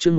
chương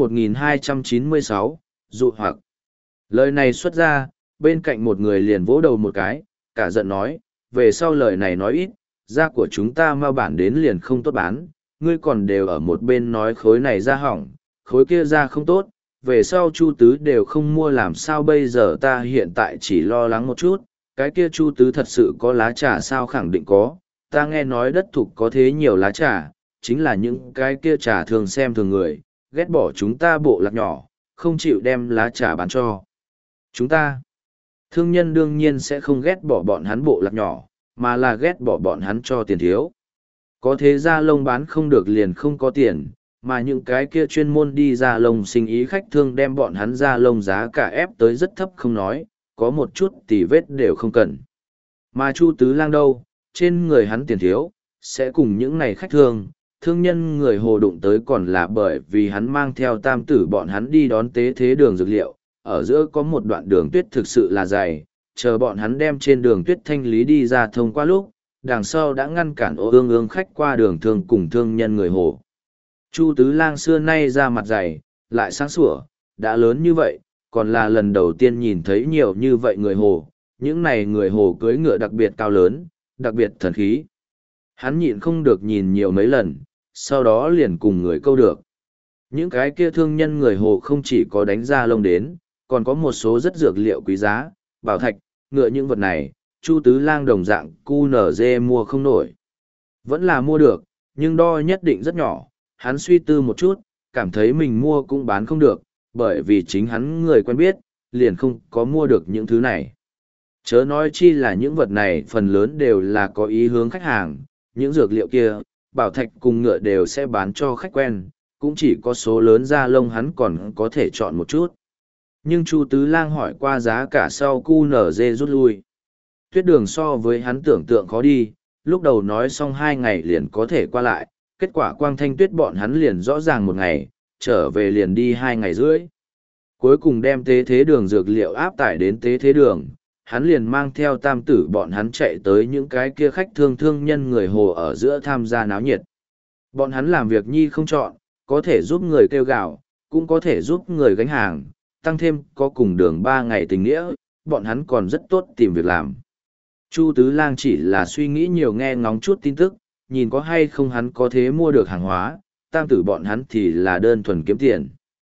1296, dụ hoặc. Lời này xuất ra, bên cạnh một người liền vỗ đầu một cái, cả giận nói, về sau lời này nói ít, da của chúng ta mau bản đến liền không tốt bán, ngươi còn đều ở một bên nói khối này da hỏng, khối kia da không tốt, về sau Chu Tứ đều không mua làm sao bây giờ ta hiện tại chỉ lo lắng một chút, cái kia Chu Tứ thật sự có lá trà sao khẳng định có, ta nghe nói đất thục có thế nhiều lá trà, chính là những cái kia trà thường xem thường người, ghét bỏ chúng ta bộ lạc nhỏ, không chịu đem lá trà bán cho chúng ta. Thương nhân đương nhiên sẽ không ghét bỏ bọn hắn bộ lạc nhỏ, mà là ghét bỏ bọn hắn cho tiền thiếu. Có thế da lông bán không được liền không có tiền, mà những cái kia chuyên môn đi da lông sinh ý khách thương đem bọn hắn da lông giá cả ép tới rất thấp không nói, có một chút tỉ vết đều không cần. Mà Chu Tứ Lang đâu, trên người hắn tiền thiếu, sẽ cùng những này khách thương nhân người hồ đụng tới còn là bởi vì hắn mang theo tam tử bọn hắn đi đón tế thế đường dược liệu, ở giữa có một đoạn đường tuyết thực sự là dài, chờ bọn hắn đem trên đường tuyết thanh lý đi ra thông qua lúc, đằng sau đã ngăn cản ô ương ương khách qua đường thương cùng thương nhân người hồ. Chu Tứ Lang xưa nay ra mặt dày, lại sáng sủa, đã lớn như vậy, còn là lần đầu tiên nhìn thấy nhiều như vậy người hồ, những này người hồ cưỡi ngựa đặc biệt cao lớn, đặc biệt thần khí. Hắn nhịn không được nhìn nhiều mấy lần, sau đó liền cùng người câu được. Những cái kia thương nhân người hồ không chỉ có đánh ra lông đến, còn có một số rất dược liệu quý giá, bảo thạch, ngựa những vật này, Chu Tứ Lang đồng dạng QNZ mua không nổi. Vẫn là mua được, nhưng đo nhất định rất nhỏ, hắn suy tư một chút, cảm thấy mình mua cũng bán không được, bởi vì chính hắn người quen biết, liền không có mua được những thứ này. Chớ nói chi là những vật này phần lớn đều là có ý hướng khách hàng, những dược liệu kia, bảo thạch cùng ngựa đều sẽ bán cho khách quen, cũng chỉ có số lớn da lông hắn còn có thể chọn một chút. Nhưng Chu Tứ Lang hỏi qua giá cả sau QNZ rút lui. Tuyết đường so với hắn tưởng tượng khó đi, lúc đầu nói xong 2 ngày liền có thể qua lại, kết quả Quang Thanh Tuyết bọn hắn liền rõ ràng 1 ngày, trở về liền đi 2 ngày rưỡi. Cuối cùng đem tế thế đường dược liệu áp tải đến tế thế đường, hắn liền mang theo tam tử bọn hắn chạy tới những cái kia khách thương nhân người hồ ở giữa tham gia náo nhiệt. Bọn hắn làm việc nhi không chọn, có thể giúp người kêu gạo, cũng có thể giúp người gánh hàng, tăng thêm có cùng đường 3 ngày tình nghĩa, bọn hắn còn rất tốt tìm việc làm. Chu Tứ Lang chỉ là suy nghĩ nhiều nghe ngóng chút tin tức, nhìn có hay không hắn có thế mua được hàng hóa, tam tử bọn hắn thì là đơn thuần kiếm tiền.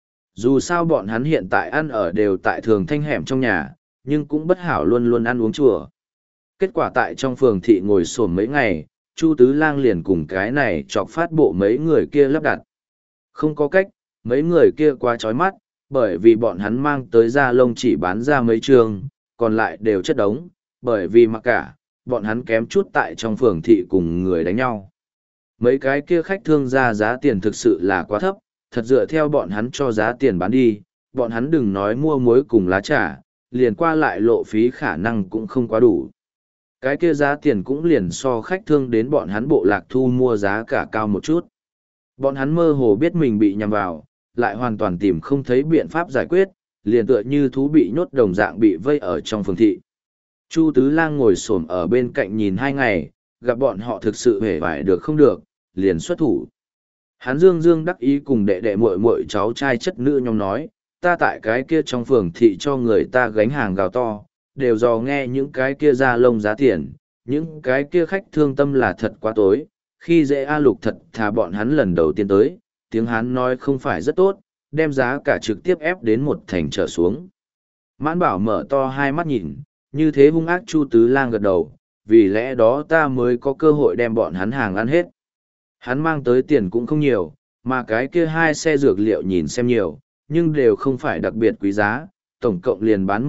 Dù sao bọn hắn hiện tại ăn ở đều tại thường thanh hẻm trong nhà, nhưng cũng bất hảo luôn luôn ăn uống chùa. Kết quả tại trong phường thị ngồi xổm mấy ngày, Chu Tứ Lang liền cùng cái này chọc phát bộ mấy người kia lắp đặt. Không có cách, mấy người kia quá chói mắt, bởi vì bọn hắn mang tới da lông chỉ bán ra mấy trường, còn lại đều chất đống, bởi vì mặc cả, bọn hắn kém chút tại trong phường thị cùng người đánh nhau. Mấy cái kia khách thương ra giá tiền thực sự là quá thấp, thật dựa theo bọn hắn cho giá tiền bán đi, bọn hắn đừng nói mua muối cùng lá trà, liền qua lại lộ phí khả năng cũng không quá đủ. Cái kia giá tiền cũng liền so khách thương đến bọn hắn bộ lạc thu mua giá cả cao một chút. Bọn hắn mơ hồ biết mình bị nhầm vào, lại hoàn toàn tìm không thấy biện pháp giải quyết, liền tựa như thú bị nhốt đồng dạng bị vây ở trong phường thị. Chu Tứ Lang ngồi xổm ở bên cạnh nhìn 2 ngày, gặp bọn họ thực sự hề vải được không được, liền xuất thủ. Hắn dương đắc ý cùng đệ đệ muội muội cháu trai chất nữ nhóm nói, ta tại cái kia trong phường thị cho người ta gánh hàng gào to, đều dò nghe những cái kia ra lông giá tiền, những cái kia khách thương tâm là thật quá tối, khi dễ A Lục thật thà bọn hắn lần đầu tiên tới, tiếng hắn nói không phải rất tốt, đem giá cả trực tiếp ép đến 1 thành trở xuống. Mãn Bảo mở to 2 mắt nhìn, như thế hung ác. Chu Tứ Lang gật đầu, vì lẽ đó ta mới có cơ hội đem bọn hắn hàng ăn hết. Hắn mang tới tiền cũng không nhiều, mà cái kia 2 xe dược liệu nhìn xem nhiều, nhưng đều không phải đặc biệt quý giá, tổng cộng liền bán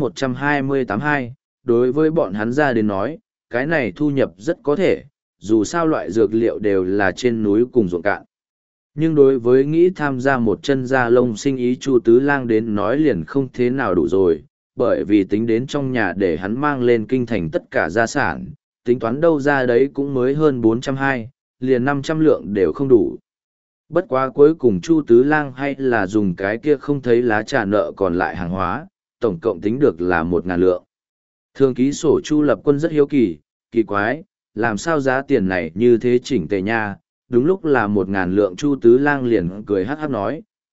128,2, đối với bọn hắn ra đến nói, cái này thu nhập rất có thể, dù sao loại dược liệu đều là trên núi cùng ruộng cạn. Nhưng đối với nghĩ tham gia một chân da lông sinh ý Chu Tứ Lang đến nói liền không thế nào đủ rồi, bởi vì tính đến trong nhà để hắn mang lên kinh thành tất cả gia sản, tính toán đâu ra đấy cũng mới hơn 420, liền 500 lượng đều không đủ. Bất quá cuối cùng Chu Tứ Lang hay là dùng cái kia không thấy lá trà nợ còn lại hàng hóa, tổng cộng tính được là 1.000 lượng. Thường ký sổ Chu Lập Quân rất hiếu kỳ, kỳ quái, làm sao giá tiền này như thế chỉnh tề nha, đúng lúc là 1.000 lượng. Chu Tứ Lang liền cười hắc hắc nói,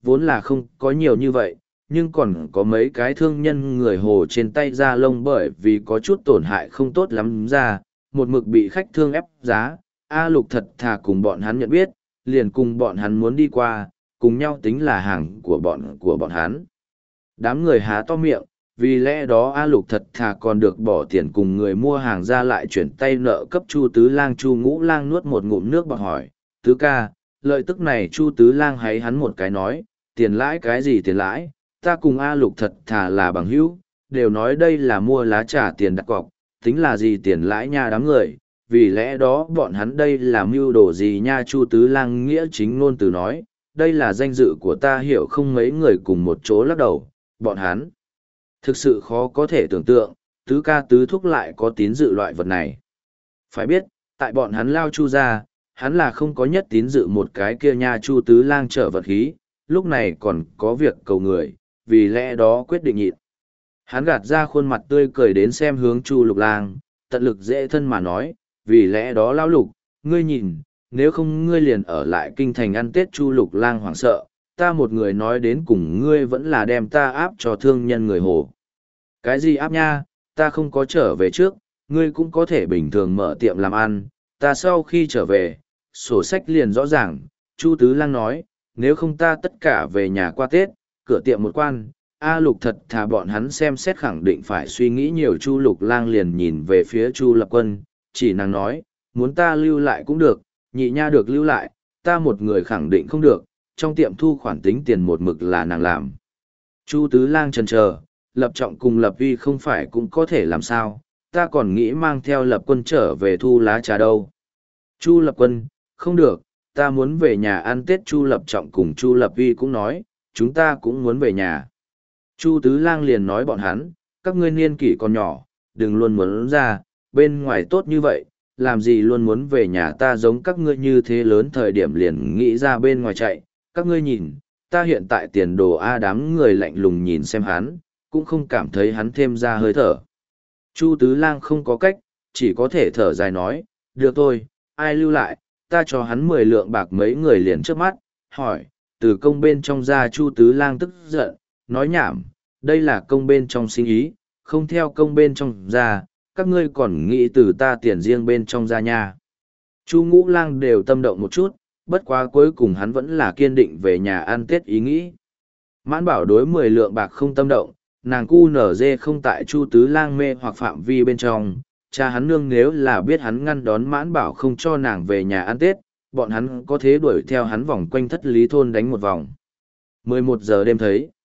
vốn là không có nhiều như vậy, nhưng còn có mấy cái thương nhân người Hồ trên tay da lông bởi vì có chút tổn hại không tốt lắm ra, một mực bị khách thương ép giá. A Lục thật thà cùng bọn hắn nhận biết, liền cùng bọn hắn muốn đi qua, cùng nhau tính là hàng của bọn hắn. Đám người há to miệng, vì lẽ đó A Lục thật thà còn được bỏ tiền cùng người mua hàng ra lại chuyển tay nợ cấp Chu Tứ Lang. Chu Ngũ Lang nuốt một ngụm nước bọt hỏi, Tứ ca, lợi tức này Chu Tứ Lang hay hắn một cái nói, tiền lãi cái gì tiền lãi, ta cùng A Lục thật thà là bằng hữu, đều nói đây là mua lá trà tiền đặt cọc, tính là gì tiền lãi nha đám người, vì lẽ đó bọn hắn đây là mưu đồ gì nha. Chu Tứ Lang nghĩa chính ngôn từ nói, đây là danh dự của ta hiểu không. Mấy người cùng một chỗ lắc đầu, bọn hắn thực sự khó có thể tưởng tượng, tứ ca tứ thúc lại có tín dự loại vật này. Phải biết, tại bọn hắn lao Chu ra, hắn là không có nhất tín dự một cái kia nha. Chu Tứ Lang trở vật khí, lúc này còn có việc cầu người, vì lẽ đó quyết định nhịn. Hắn gạt ra khuôn mặt tươi cười đến xem hướng Chu Lục Lang, tận lực dễ thân mà nói, vì lẽ đó lão Lục, ngươi nhìn, nếu không ngươi liền ở lại kinh thành ăn Tết. Chu Lục Lang hoảng sợ, ta một người nói đến cùng ngươi vẫn là đem ta áp cho thương nhân người Hồ. Cái gì áp nha, ta không có trở về trước, ngươi cũng có thể bình thường mở tiệm làm ăn, ta sau khi trở về, sổ sách liền rõ ràng. Chu Tứ Lang nói, nếu không ta tất cả về nhà qua Tết, cửa tiệm một quan. A Lục thật thà bọn hắn xem xét khẳng định phải suy nghĩ nhiều. Chu Lục Lang liền nhìn về phía Chu Lập Quân, chỉ nàng nói, muốn ta lưu lại cũng được, nhị nha được lưu lại, ta một người khẳng định không được, trong tiệm thu khoản tính tiền một mực là nàng làm. Chu Tứ Lang chần chờ, Lập Trọng cùng Lập Uy không phải cũng có thể làm sao, ta còn nghĩ mang theo Lập Quân trở về thu lá trà đâu. Chu Lập Quân, không được, ta muốn về nhà ăn Tết. Chu Lập Trọng cùng Chu Lập Uy cũng nói, chúng ta cũng muốn về nhà. Chu Tứ Lang liền nói bọn hắn, các ngươi niên kỷ còn nhỏ, đừng luôn muốn ra, bên ngoài tốt như vậy, làm gì luôn muốn về nhà. Ta giống các ngươi như thế lớn thời điểm liền nghĩ ra bên ngoài chạy, các ngươi nhìn, ta hiện tại tiền đồ. A đám người lạnh lùng nhìn xem hắn, cũng không cảm thấy hắn thêm ra hơi thở. Chu Tứ Lang không có cách, chỉ có thể thở dài nói, được thôi, ai lưu lại, ta cho hắn 10 lượng bạc. Mấy người liền trước mắt, hỏi, từ công bên trong ra. Chu Tứ Lang tức giận, nói nhảm, đây là công bên trong sinh ý, không theo công bên trong ra, các ngươi còn nghĩ từ ta tiền riêng bên trong ra nha. Chu Ngũ Lang đều tâm động một chút, bất quá cuối cùng hắn vẫn là kiên định về nhà ăn Tết ý nghĩ. Mãn Bảo đối 10 lượng bạc không tâm động, nàng cu nở dê không tại Chu Tứ Lang mê hoặc phạm vi bên trong. Cha hắn nương nếu là biết hắn ngăn đón Mãn Bảo không cho nàng về nhà ăn Tết, bọn hắn có thế đuổi theo hắn vòng quanh Thất Lý thôn đánh một vòng. 11 giờ đêm thấy